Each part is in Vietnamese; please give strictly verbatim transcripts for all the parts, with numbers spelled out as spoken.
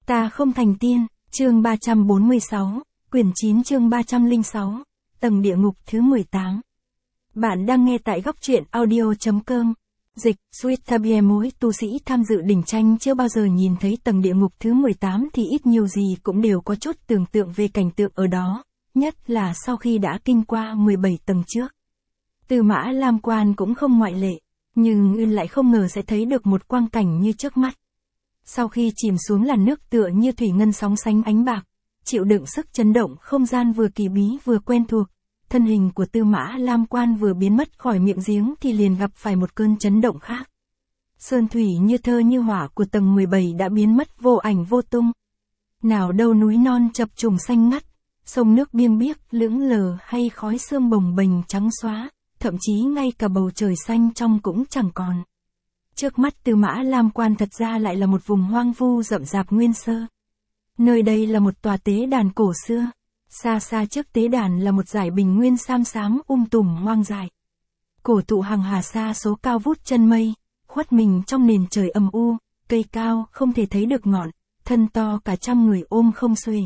Ta không thành tiên, chương ba trăm bốn mươi sáu, quyển chín chương ba trăm lẻ sáu, tầng địa ngục thứ mười tám. Bạn đang nghe tại góc truyện audio.com. Dịch, Sweet mỗi tu sĩ tham dự đỉnh tranh chưa bao giờ nhìn thấy tầng địa ngục thứ mười tám thì ít nhiều gì cũng đều có chút tưởng tượng về cảnh tượng ở đó, nhất là sau khi đã kinh qua mười bảy tầng trước. Tư Mã Lam Quan cũng không ngoại lệ, nhưng Uyên lại không ngờ sẽ thấy được một quang cảnh như trước mắt. Sau khi chìm xuống làn nước tựa như thủy ngân sóng sánh ánh bạc, chịu đựng sức chấn động không gian vừa kỳ bí vừa quen thuộc, thân hình của Tư Mã Lam Quan vừa biến mất khỏi miệng giếng thì liền gặp phải một cơn chấn động khác. Sơn thủy như thơ như hỏa của tầng mười bảy đã biến mất vô ảnh vô tung. Nào đâu núi non chập trùng xanh ngắt, sông nước biêng biếc lững lờ hay khói sương bồng bềnh trắng xóa, thậm chí ngay cả bầu trời xanh trong cũng chẳng còn. Trước mắt Tư Mã Lam Quan thật ra lại là một vùng hoang vu rậm rạp nguyên sơ. Nơi đây là một tòa tế đàn cổ xưa. Xa xa trước tế đàn là một dải bình nguyên xám xám um tùm hoang dại. Cổ thụ hàng hà xa số cao vút chân mây, khuất mình trong nền trời âm u, cây cao không thể thấy được ngọn, thân to cả trăm người ôm không xuể.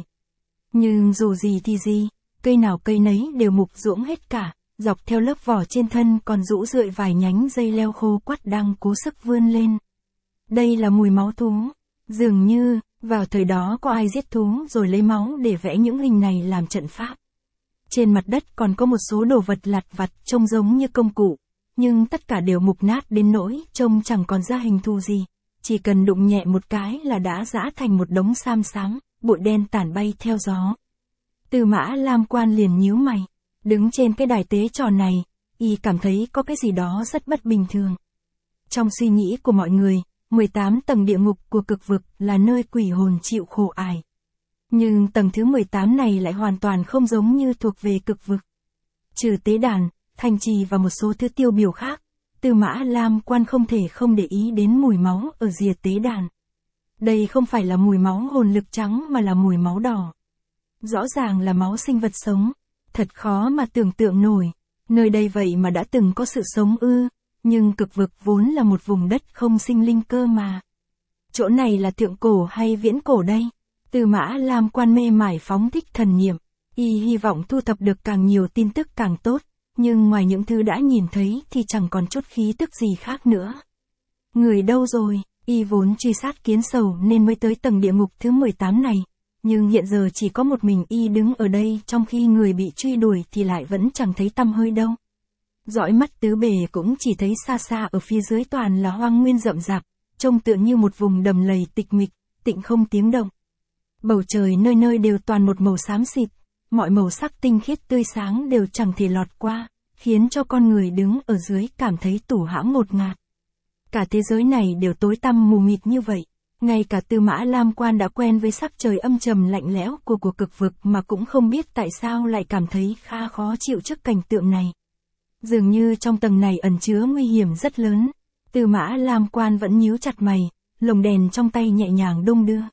Nhưng dù gì thì gì, cây nào cây nấy đều mục ruỗng hết cả, dọc theo lớp vỏ trên thân còn rũ rượi vài nhánh dây leo khô quắt đang cố sức vươn lên. Đây là mùi máu thú. Dường như, vào thời đó có ai giết thú rồi lấy máu để vẽ những hình này làm trận pháp. Trên mặt đất còn có một số đồ vật lặt vặt trông giống như công cụ, nhưng tất cả đều mục nát đến nỗi trông chẳng còn ra hình thù gì, chỉ cần đụng nhẹ một cái là đã rã thành một đống xám xám, bụi đen tản bay theo gió. Tư Mã Lam Quan liền nhíu mày, đứng trên cái đài tế tròn này, y cảm thấy có cái gì đó rất bất bình thường. Trong suy nghĩ của mọi người, mười tám tầng địa ngục của cực vực là nơi quỷ hồn chịu khổ ải. Nhưng tầng thứ mười tám này lại hoàn toàn không giống như thuộc về cực vực. Trừ tế đàn, thành trì và một số thứ tiêu biểu khác, Tư Mã Lam Quan không thể không để ý đến mùi máu ở rìa tế đàn. Đây không phải là mùi máu hồn lực trắng mà là mùi máu đỏ. Rõ ràng là máu sinh vật sống. Thật khó mà tưởng tượng nổi, nơi đây vậy mà đã từng có sự sống ư, nhưng cực vực vốn là một vùng đất không sinh linh cơ mà. Chỗ này là thượng cổ hay viễn cổ đây? Tư Mã Lam Quan mê mải phóng thích thần niệm, y hy vọng thu thập được càng nhiều tin tức càng tốt, nhưng ngoài những thứ đã nhìn thấy thì chẳng còn chút khí tức gì khác nữa. Người đâu rồi? Y vốn truy sát Kiến Sầu nên mới tới tầng địa ngục thứ mười tám này. Nhưng hiện giờ chỉ có một mình y đứng ở đây trong khi người bị truy đuổi thì lại vẫn chẳng thấy tăm hơi đâu. Dõi mắt tứ bề cũng chỉ thấy xa xa ở phía dưới toàn là hoang nguyên rậm rạp, trông tựa như một vùng đầm lầy tịch mịch, tịnh không tiếng động. Bầu trời nơi nơi đều toàn một màu xám xịt, mọi màu sắc tinh khiết tươi sáng đều chẳng thể lọt qua, khiến cho con người đứng ở dưới cảm thấy tủ hãm ngột ngạt. Cả thế giới này đều tối tăm mù mịt như vậy. Ngay cả Tư Mã Lam Quan đã quen với sắc trời âm trầm lạnh lẽo của của cực vực mà cũng không biết tại sao lại cảm thấy khá khó chịu trước cảnh tượng này. Dường như trong tầng này ẩn chứa nguy hiểm rất lớn. Tư Mã Lam Quan vẫn nhíu chặt mày, lồng đèn trong tay nhẹ nhàng đung đưa.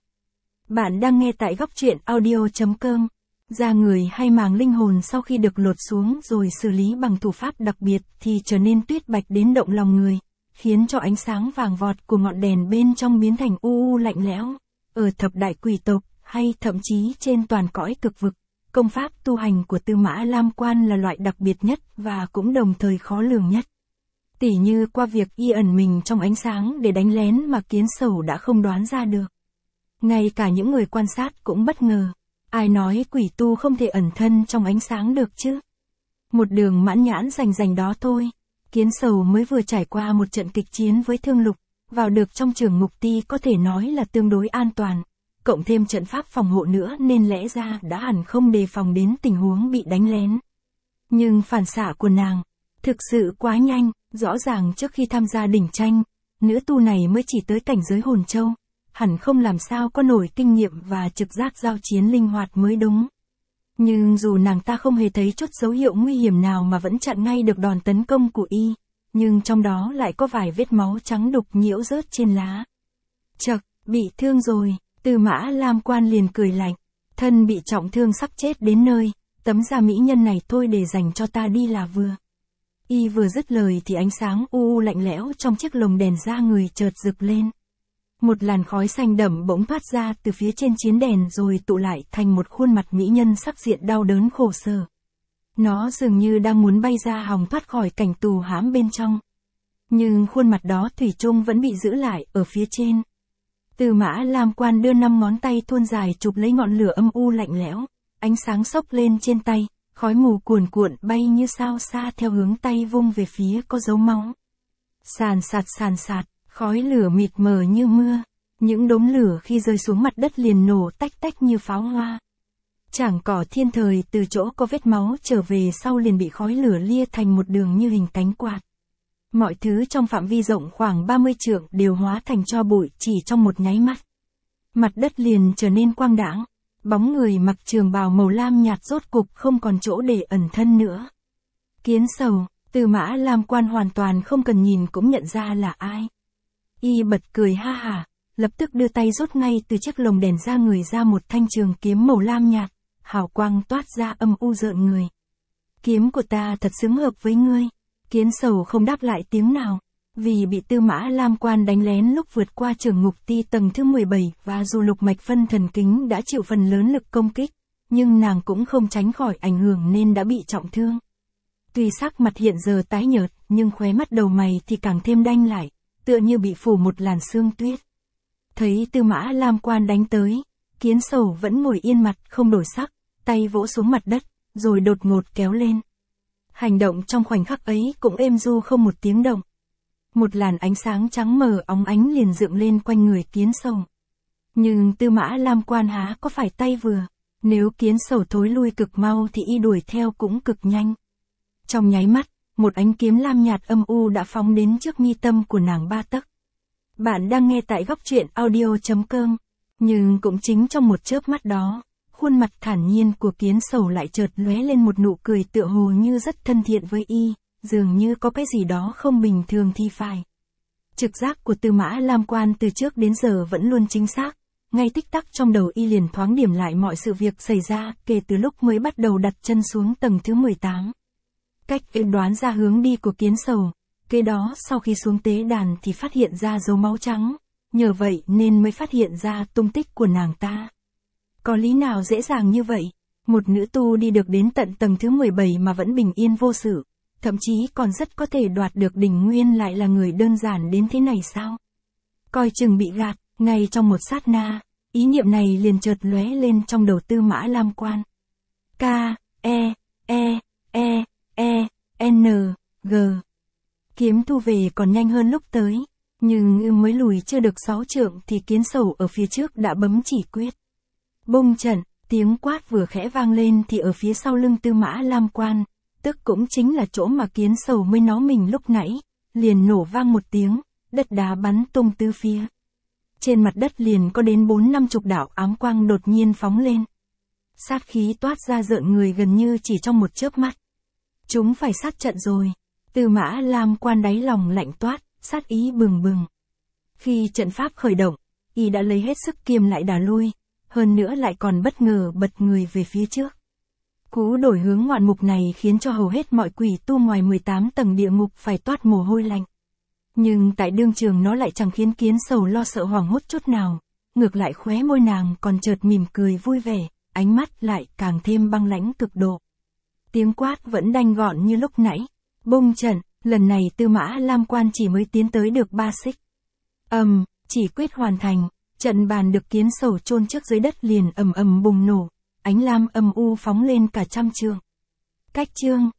Bạn đang nghe tại góc truyện audio.com. Da người hay màng linh hồn sau khi được lột xuống rồi xử lý bằng thủ pháp đặc biệt thì trở nên tuyết bạch đến động lòng người, khiến cho ánh sáng vàng vọt của ngọn đèn bên trong biến thành u u lạnh lẽo. Ở thập đại quỷ tộc, hay thậm chí trên toàn cõi cực vực, công pháp tu hành của Tư Mã Lam Quan là loại đặc biệt nhất và cũng đồng thời khó lường nhất. Tỉ như qua việc y ẩn mình trong ánh sáng để đánh lén mà Kiến Sầu đã không đoán ra được. Ngay cả những người quan sát cũng bất ngờ. Ai nói quỷ tu không thể ẩn thân trong ánh sáng được chứ? Một đường mãn nhãn rành rành đó thôi. Kiến Sầu mới vừa trải qua một trận kịch chiến với Thương Lục, vào được trong trường ngục ti có thể nói là tương đối an toàn, cộng thêm trận pháp phòng hộ nữa nên lẽ ra đã hẳn không đề phòng đến tình huống bị đánh lén. Nhưng phản xạ của nàng, thực sự quá nhanh, rõ ràng trước khi tham gia đỉnh tranh, nữ tu này mới chỉ tới cảnh giới hồn châu, hẳn không làm sao có nổi kinh nghiệm và trực giác giao chiến linh hoạt mới đúng. Nhưng dù nàng ta không hề thấy chút dấu hiệu nguy hiểm nào mà vẫn chặn ngay được đòn tấn công của y, nhưng trong đó lại có vài vết máu trắng đục nhiễu rớt trên lá. Chậc, bị thương rồi, Tư Mã Lam Quan liền cười lạnh, thân bị trọng thương sắp chết đến nơi, tấm da mỹ nhân này thôi để dành cho ta đi là vừa. Y vừa dứt lời thì ánh sáng u u lạnh lẽo trong chiếc lồng đèn da người chợt rực lên. Một làn khói xanh đậm bỗng thoát ra từ phía trên chiến đèn rồi tụ lại thành một khuôn mặt mỹ nhân sắc diện đau đớn khổ sở. Nó dường như đang muốn bay ra hòng thoát khỏi cảnh tù hãm bên trong. Nhưng khuôn mặt đó thủy chung vẫn bị giữ lại ở phía trên. Tư Mã Lam Quan đưa năm ngón tay thon dài chụp lấy ngọn lửa âm u lạnh lẽo, ánh sáng xốc lên trên tay, khói mù cuồn cuộn bay như sao xa theo hướng tay vung về phía có dấu máu. Sàn sạt sàn sạt, khói lửa mịt mờ như mưa, những đốm lửa khi rơi xuống mặt đất liền nổ tách tách như pháo hoa. Chảng cỏ thiên thời từ chỗ có vết máu trở về sau liền bị khói lửa lia thành một đường như hình cánh quạt. Mọi thứ trong phạm vi rộng khoảng ba mươi trượng đều hóa thành tro bụi chỉ trong một nháy mắt. Mặt đất liền trở nên quang đãng, bóng người mặc trường bào màu lam nhạt rốt cục không còn chỗ để ẩn thân nữa. Kiến Sầu, Tư Mã Lam Quan hoàn toàn không cần nhìn cũng nhận ra là ai. Y bật cười ha hả, lập tức đưa tay rút ngay từ chiếc lồng đèn ra người ra một thanh trường kiếm màu lam nhạt, hào quang toát ra âm u rợn người. Kiếm của ta thật xứng hợp với ngươi. Kiến Sầu không đáp lại tiếng nào, vì bị Tư Mã Lam Quan đánh lén lúc vượt qua trường ngục ti tầng thứ mười bảy và dù lục mạch phân thần kính đã chịu phần lớn lực công kích, nhưng nàng cũng không tránh khỏi ảnh hưởng nên đã bị trọng thương. Tuy sắc mặt hiện giờ tái nhợt, nhưng khóe mắt đầu mày thì càng thêm đanh lại, tựa như bị phủ một làn sương tuyết. Thấy Tư Mã Lam Quan đánh tới, Kiến Sầu vẫn ngồi yên mặt không đổi sắc, tay vỗ xuống mặt đất, rồi đột ngột kéo lên. Hành động trong khoảnh khắc ấy cũng êm du không một tiếng động. Một làn ánh sáng trắng mờ óng ánh liền dựng lên quanh người Kiến Sầu. Nhưng Tư Mã Lam Quan há có phải tay vừa, nếu Kiến Sầu thối lui cực mau thì y đuổi theo cũng cực nhanh. Trong nháy mắt, một ánh kiếm lam nhạt âm u đã phóng đến trước mi tâm của nàng ba tấc. Bạn đang nghe tại góc truyện audio chấm com, nhưng cũng chính trong một chớp mắt đó, khuôn mặt thản nhiên của Kiến Sầu lại chợt lóe lên một nụ cười tựa hồ như rất thân thiện với y, dường như có cái gì đó không bình thường thì phải. Trực giác của Tư Mã Lam Quan từ trước đến giờ vẫn luôn chính xác, ngay tích tắc trong đầu y liền thoáng điểm lại mọi sự việc xảy ra kể từ lúc mới bắt đầu đặt chân xuống tầng thứ mười tám. Cách đoán ra hướng đi của Kiến Sầu, kế đó sau khi xuống tế đàn thì phát hiện ra dấu máu trắng, nhờ vậy nên mới phát hiện ra tung tích của nàng ta. Có lý nào dễ dàng như vậy, một nữ tu đi được đến tận tầng thứ mười bảy mà vẫn bình yên vô sự, thậm chí còn rất có thể đoạt được đỉnh nguyên lại là người đơn giản đến thế này sao? Coi chừng bị gạt, ngay trong một sát na, ý niệm này liền chợt lóe lên trong đầu Tư Mã Lam Quan. K, E, E, E, E, N, G. Kiếm thu về còn nhanh hơn lúc tới, nhưng mới lùi chưa được sáu trượng thì Kiến Sầu ở phía trước đã bấm chỉ quyết. Bung trận, tiếng quát vừa khẽ vang lên thì ở phía sau lưng Tư Mã Lam Quan, tức cũng chính là chỗ mà Kiến Sầu mới nó mình lúc nãy, liền nổ vang một tiếng, đất đá bắn tung tứ phía. Trên mặt đất liền có đến bốn năm chục đạo ám quang đột nhiên phóng lên. Sát khí toát ra rợn người gần như chỉ trong một chớp mắt. Chúng phải sát trận rồi. Tư Mã Lam Quan đáy lòng lạnh toát, sát ý bừng bừng. Khi trận pháp khởi động, y đã lấy hết sức kiềm lại đà lui, hơn nữa lại còn bất ngờ bật người về phía trước. Cú đổi hướng ngoạn mục này khiến cho hầu hết mọi quỷ tu ngoài mười tám tầng địa ngục phải toát mồ hôi lạnh. Nhưng tại đương trường nó lại chẳng khiến Kiến Sầu lo sợ hoảng hốt chút nào, ngược lại khóe môi nàng còn chợt mỉm cười vui vẻ, ánh mắt lại càng thêm băng lãnh cực độ. Tiếng quát vẫn đanh gọn như lúc nãy. Bung trận, lần này Tư Mã Lam Quan chỉ mới tiến tới được ba xích. Ầm, um, chỉ quyết hoàn thành, trận bàn được Kiến Sầu chôn trước dưới đất liền ầm ầm bùng nổ, ánh lam âm u phóng lên cả trăm trượng. Cách chương